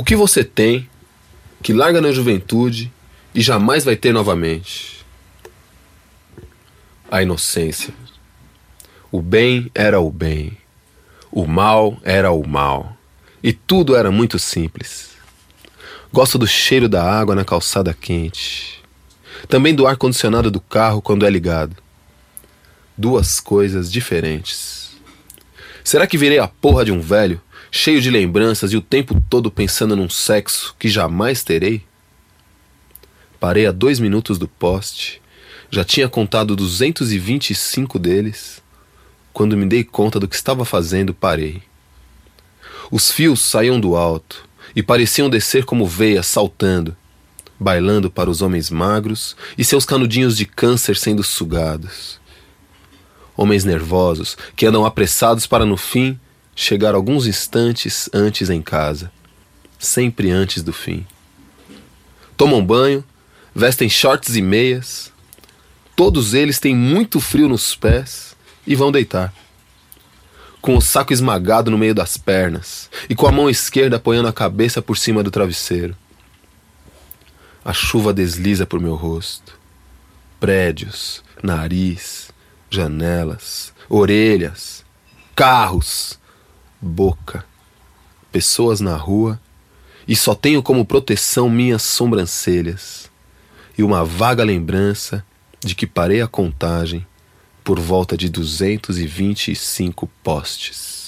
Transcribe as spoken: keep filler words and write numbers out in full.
O que você tem que larga na juventude e jamais vai ter novamente? A inocência. O bem era o bem, o mal era o mal, e tudo era muito simples. Gosto do cheiro da água na calçada quente, também do ar-condicionado do carro quando é ligado. Duas coisas diferentes. Será que virei a porra de um velho, cheio de lembranças e o tempo todo pensando num sexo que jamais terei? Parei a dois minutos do poste, já tinha contado duzentos e vinte e cinco deles. Quando me dei conta do que estava fazendo, parei. Os fios saíam do alto e pareciam descer como veias saltando, bailando para os homens magros e seus canudinhos de câncer sendo sugados. Homens nervosos que andam apressados para no fim chegar alguns instantes antes em casa, sempre antes do fim. Tomam banho, vestem shorts e meias, todos eles têm muito frio nos pés e vão deitar, com o saco esmagado no meio das pernas e com a mão esquerda apoiando a cabeça por cima do travesseiro. A chuva desliza por meu rosto. Prédios, nariz, janelas, orelhas, carros, boca, pessoas na rua, e só tenho como proteção minhas sobrancelhas e uma vaga lembrança de que parei a contagem por volta de duzentos e vinte e cinco postes.